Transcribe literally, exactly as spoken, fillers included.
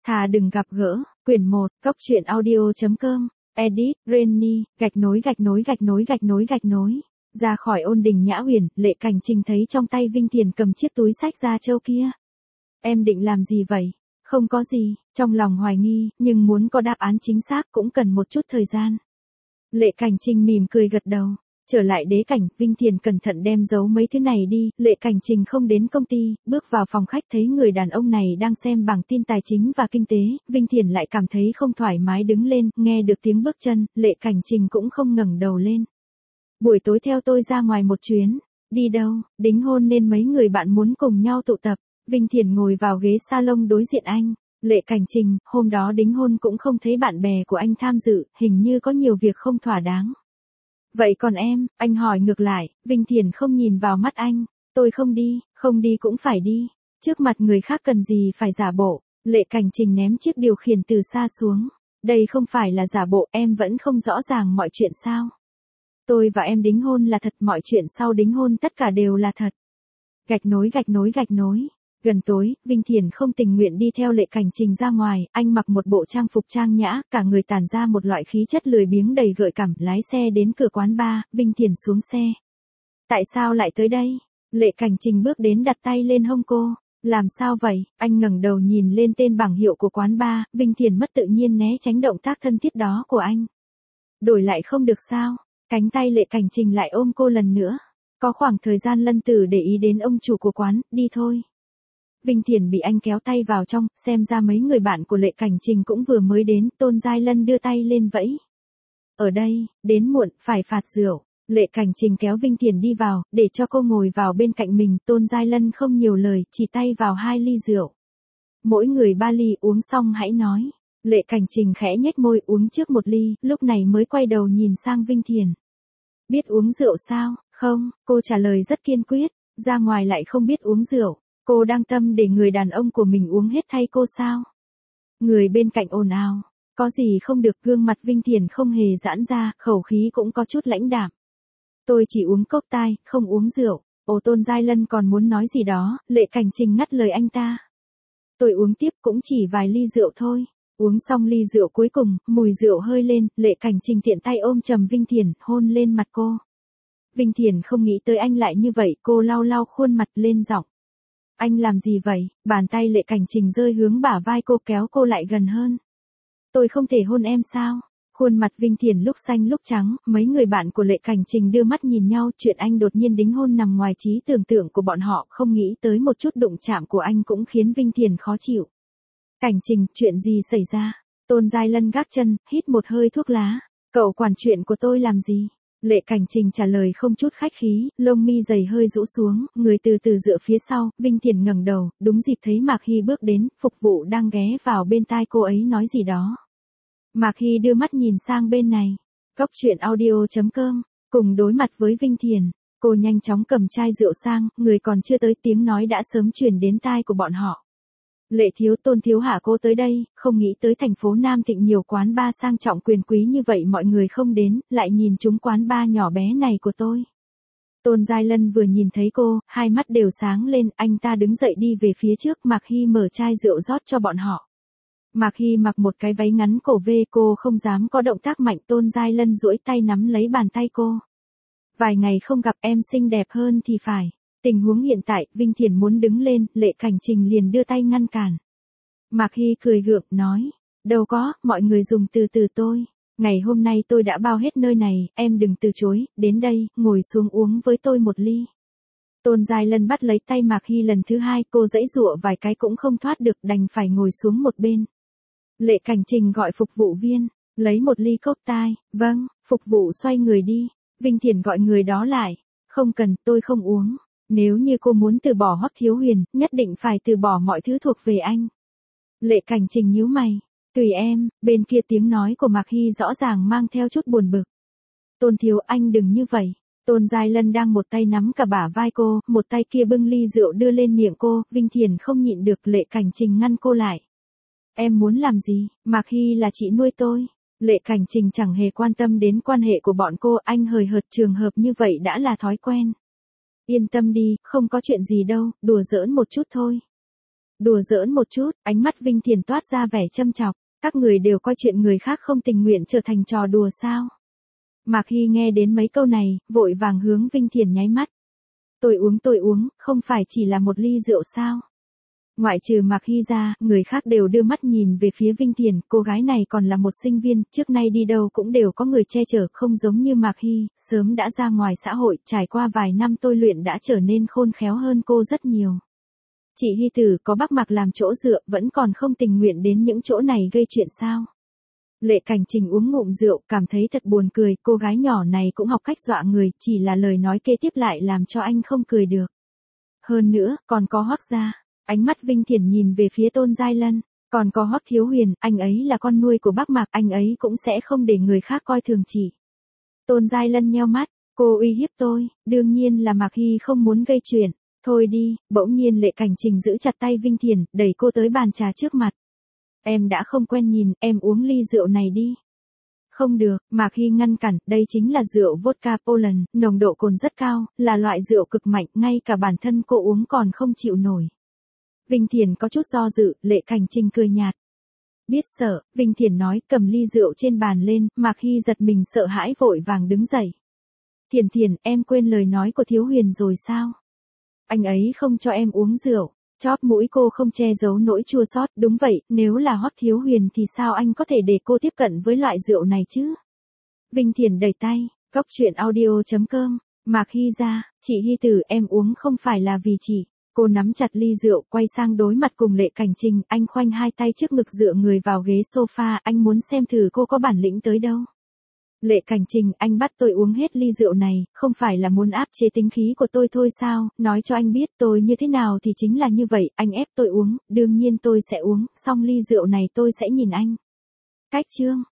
Thà đừng gặp gỡ, quyển một, góc truyện audio.com, edit, Renny, gạch nối gạch nối gạch nối gạch nối gạch nối. Ra khỏi ôn đình Nhã Huyền, Lệ Cảnh Trình thấy trong tay Vinh Thiền cầm chiếc túi xách da trâu kia. Em định làm gì vậy? Không có gì, trong lòng hoài nghi, nhưng muốn có đáp án chính xác cũng cần một chút thời gian. Lệ Cảnh Trình mỉm cười gật đầu. Trở lại đế cảnh, Vinh Thiền cẩn thận đem giấu mấy thứ này đi, Lệ Cảnh Trình không đến công ty, bước vào phòng khách thấy người đàn ông này đang xem bảng tin tài chính và kinh tế, Vinh Thiền lại cảm thấy không thoải mái đứng lên, nghe được tiếng bước chân, Lệ Cảnh Trình cũng không ngẩng đầu lên. Buổi tối theo tôi ra ngoài một chuyến. Đi đâu? Đính hôn nên mấy người bạn muốn cùng nhau tụ tập. Vinh Thiền ngồi vào ghế salon đối diện anh. Lệ Cảnh Trình, hôm đó đính hôn cũng không thấy bạn bè của anh tham dự, hình như có nhiều việc không thỏa đáng. Vậy còn em, anh hỏi ngược lại, Vinh Thiền không nhìn vào mắt anh. Tôi không đi, không đi cũng phải đi. Trước mặt người khác cần gì phải giả bộ. Lệ Cảnh Trình ném chiếc điều khiển từ xa xuống. Đây không phải là giả bộ, em vẫn không rõ ràng mọi chuyện sao. Tôi và em đính hôn là thật, mọi chuyện sau đính hôn tất cả đều là thật. Gạch nối gạch nối gạch nối. Gần tối, Vinh Thiền không tình nguyện đi theo Lệ Cảnh Trình ra ngoài, anh mặc một bộ trang phục trang nhã, cả người tản ra một loại khí chất lười biếng đầy gợi cảm, lái xe đến cửa quán bar, Vinh Thiền xuống xe. Tại sao lại tới đây? Lệ Cảnh Trình bước đến đặt tay lên hông cô. Làm sao vậy? Anh ngẩng đầu nhìn lên tên bảng hiệu của quán bar, Vinh Thiền mất tự nhiên né tránh động tác thân thiết đó của anh. Đổi lại không được sao? Cánh tay Lệ Cảnh Trình lại ôm cô lần nữa. Có khoảng thời gian Lân Tử để ý đến ông chủ của quán, đi thôi. Vinh Thiền bị anh kéo tay vào trong, xem ra mấy người bạn của Lệ Cảnh Trình cũng vừa mới đến, Tôn Giai Lân đưa tay lên vẫy. Ở đây, đến muộn, phải phạt rượu. Lệ Cảnh Trình kéo Vinh Thiền đi vào, để cho cô ngồi vào bên cạnh mình, Tôn Giai Lân không nhiều lời, chỉ tay vào hai ly rượu. Mỗi người ba ly, uống xong hãy nói. Lệ Cảnh Trình khẽ nhếch môi uống trước một ly, lúc này mới quay đầu nhìn sang Vinh Thiền. Biết uống rượu sao? Không, cô trả lời rất kiên quyết, ra ngoài lại không biết uống rượu. Cô đang tâm để người đàn ông của mình uống hết thay cô sao? Người bên cạnh ồn ào, có gì không được, gương mặt Vinh Thiền không hề giãn ra, khẩu khí cũng có chút lãnh đạm. Tôi chỉ uống cốc tai, không uống rượu. Ồ, Tôn Giai Lân còn muốn nói gì đó, Lệ Cảnh Trình ngắt lời anh ta. Tôi uống tiếp cũng chỉ vài ly rượu thôi. Uống xong ly rượu cuối cùng, mùi rượu hơi lên, Lệ Cảnh Trình tiện tay ôm chầm Vinh Thiền, hôn lên mặt cô. Vinh Thiền không nghĩ tới anh lại như vậy, cô lau lau khuôn mặt lên giọng. Anh làm gì vậy? Bàn tay Lệ Cảnh Trình rơi hướng bả vai cô, kéo cô lại gần hơn. Tôi không thể hôn em sao? Khuôn mặt Vinh Thiền lúc xanh lúc trắng, mấy người bạn của Lệ Cảnh Trình đưa mắt nhìn nhau, chuyện anh đột nhiên đính hôn nằm ngoài trí tưởng tượng của bọn họ, không nghĩ tới một chút đụng chạm của anh cũng khiến Vinh Thiền khó chịu. Cảnh Trình, chuyện gì xảy ra? Tôn Giai Lân gác chân, hít một hơi thuốc lá. Cậu quản chuyện của tôi làm gì? Lệ Cảnh Trình trả lời không chút khách khí, lông mi dày hơi rũ xuống, người từ từ dựa phía sau, Vinh Thiền ngẩng đầu, đúng dịp thấy Mạc Hy bước đến, phục vụ đang ghé vào bên tai cô ấy nói gì đó. Mạc Hy đưa mắt nhìn sang bên này. Góc truyện audio.com, cùng đối mặt với Vinh Thiền, cô nhanh chóng cầm chai rượu sang, người còn chưa tới tiếng nói đã sớm truyền đến tai của bọn họ. Lệ thiếu, Tôn thiếu hạ cô tới đây, không nghĩ tới thành phố Nam Thịnh nhiều quán bar sang trọng quyền quý như vậy mọi người không đến, lại nhìn chúng quán bar nhỏ bé này của tôi. Tôn Giai Lân vừa nhìn thấy cô, hai mắt đều sáng lên, anh ta đứng dậy đi về phía trước, Mạc Hy mở chai rượu rót cho bọn họ. Mạc Hy mặc một cái váy ngắn cổ V, cô không dám có động tác mạnh, Tôn Giai Lân duỗi tay nắm lấy bàn tay cô. Vài ngày không gặp em xinh đẹp hơn thì phải. Tình huống hiện tại, Vinh Thiền muốn đứng lên, Lệ Cảnh Trình liền đưa tay ngăn cản. Mạc Hy cười gượng, nói, đâu có, mọi người dùng từ từ tôi. Ngày hôm nay tôi đã bao hết nơi này, em đừng từ chối, đến đây, ngồi xuống uống với tôi một ly. Tôn Giai Lân bắt lấy tay Mạc Hy lần thứ hai, cô giãy giụa vài cái cũng không thoát được, đành phải ngồi xuống một bên. Lệ Cảnh Trình gọi phục vụ viên, lấy một ly cốc tai, vâng, phục vụ xoay người đi. Vinh Thiền gọi người đó lại, không cần, tôi không uống. Nếu như cô muốn từ bỏ Hoắc Thiếu Huyền, nhất định phải từ bỏ mọi thứ thuộc về anh. Lệ Cảnh Trình nhíu mày, tùy em, bên kia tiếng nói của Mạc Hy rõ ràng mang theo chút buồn bực. Tôn thiếu, anh đừng như vậy. Tôn Giai Lân đang một tay nắm cả bả vai cô, một tay kia bưng ly rượu đưa lên miệng cô, Vinh Thiền không nhịn được, Lệ Cảnh Trình ngăn cô lại. Em muốn làm gì? Mạc Hy là chị nuôi tôi. Lệ Cảnh Trình chẳng hề quan tâm đến quan hệ của bọn cô, anh hời hợt, trường hợp như vậy đã là thói quen. Yên tâm đi, không có chuyện gì đâu, đùa giỡn một chút thôi. Đùa giỡn một chút, ánh mắt Vinh Thiền toát ra vẻ châm chọc. Các người đều coi chuyện người khác không tình nguyện trở thành trò đùa sao? Mạc Hy nghe đến mấy câu này, vội vàng hướng Vinh Thiền nháy mắt. Tôi uống tôi uống, không phải chỉ là một ly rượu sao? Ngoại trừ Mạc Hy ra, người khác đều đưa mắt nhìn về phía Vinh Thiền, cô gái này còn là một sinh viên, trước nay đi đâu cũng đều có người che chở, không giống như Mạc Hy, sớm đã ra ngoài xã hội, trải qua vài năm tôi luyện đã trở nên khôn khéo hơn cô rất nhiều. Chị Hy Tử có bác Mạc làm chỗ dựa, vẫn còn không tình nguyện đến những chỗ này gây chuyện sao? Lệ Cảnh Trình uống ngụm rượu, cảm thấy thật buồn cười, cô gái nhỏ này cũng học cách dọa người, chỉ là lời nói kế tiếp lại làm cho anh không cười được. Hơn nữa, còn có Hoắc gia. Ánh mắt Vinh Thiển nhìn về phía Tôn Giai Lân, còn có Hoắc Thiếu Huyền, anh ấy là con nuôi của bác Mạc, anh ấy cũng sẽ không để người khác coi thường chị. Tôn Giai Lân nheo mắt, cô uy hiếp tôi, đương nhiên là Mạc Hy không muốn gây chuyện, thôi đi, bỗng nhiên Lệ Cảnh Trình giữ chặt tay Vinh Thiển, đẩy cô tới bàn trà trước mặt. Em đã không quen nhìn, em uống ly rượu này đi. Không được, Mạc Hy ngăn cản, đây chính là rượu vodka Poland, nồng độ cồn rất cao, là loại rượu cực mạnh, ngay cả bản thân cô uống còn không chịu nổi. Vinh Thiển có chút do dự, Lệ Cảnh Trình cười nhạt. Biết sợ, Vinh Thiển nói, cầm ly rượu trên bàn lên, Mạc Hy giật mình sợ hãi vội vàng đứng dậy. Thiển Thiển, em quên lời nói của Thiếu Huyền rồi sao? Anh ấy không cho em uống rượu. Chóp mũi cô không che giấu nỗi chua xót, đúng vậy, nếu là Hoắc Thiếu Huyền thì sao anh có thể để cô tiếp cận với loại rượu này chứ? Vinh Thiển đẩy tay, góc truyện audio chấm com, Mạc Hy ra, chị Hy Tử em uống không phải là vì chị. Cô nắm chặt ly rượu, quay sang đối mặt cùng Lệ Cảnh Trình, anh khoanh hai tay trước ngực dựa người vào ghế sofa, anh muốn xem thử cô có bản lĩnh tới đâu. Lệ Cảnh Trình, anh bắt tôi uống hết ly rượu này, không phải là muốn áp chế tính khí của tôi thôi sao, nói cho anh biết tôi như thế nào thì chính là như vậy, anh ép tôi uống, đương nhiên tôi sẽ uống, xong ly rượu này tôi sẽ nhìn anh. Cách chương.